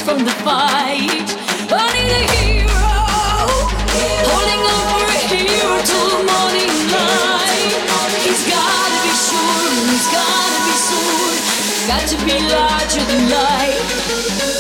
from the fight. I need a hero, holding on for a hero till the morning light. He's gotta be sure, he's gotta be soon, got to be larger than life.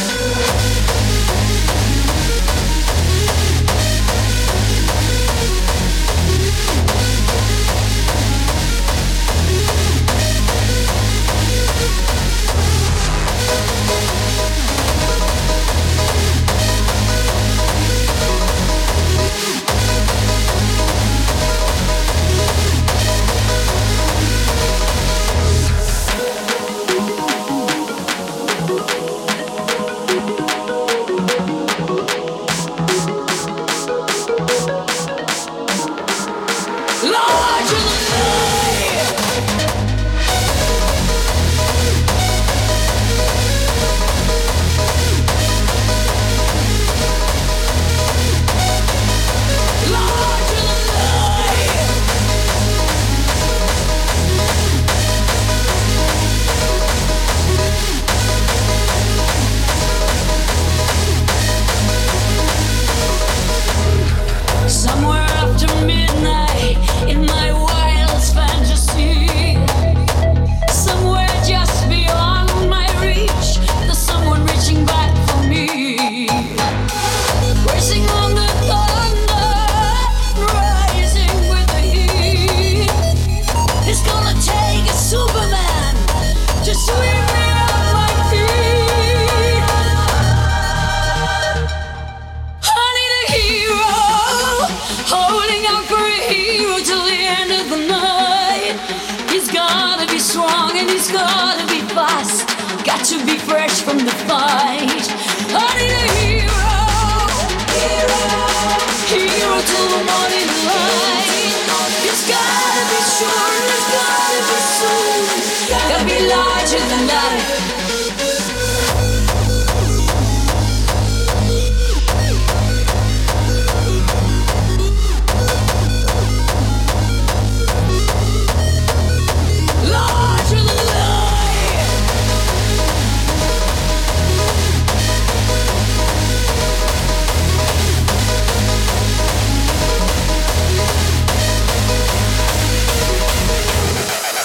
Strong and he's gotta be fast, got to be fresh from the fight.